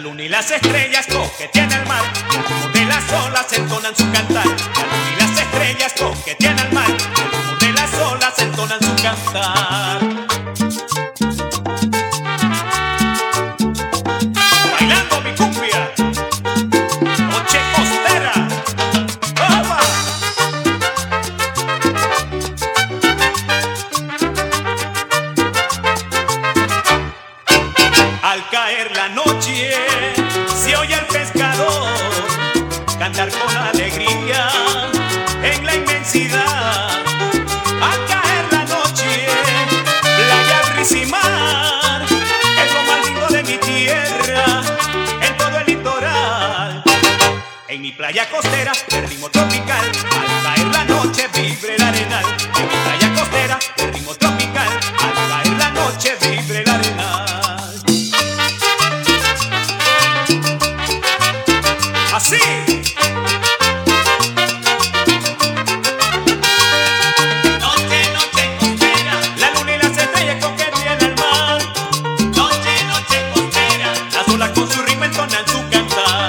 luna y las estrellas coquetean al mar, y el rumor de las olas entonan su cantar. La luna y las estrellas coquetean al mar, y el rumor de las olas entonan su cantar. Bailando mi cumbia, noche costera. ¡Toma! Al caer la noche se oye al pescador cantar con alegría en la inmensidad. Al caer la noche, playa, brisa y mar es lo más lindo de mi tierra, en todo el litoral. En mi playa costera, el ritmo tropical, al caer la noche vibre el arenal. En mi playa costera, el ritmo tropical, al caer la noche vibre el arenal. Así. Noche, noche costera, La luna y las estrellas coquetean al mar. noche, noche costera, Las olas con su ritmo entonan su cantar.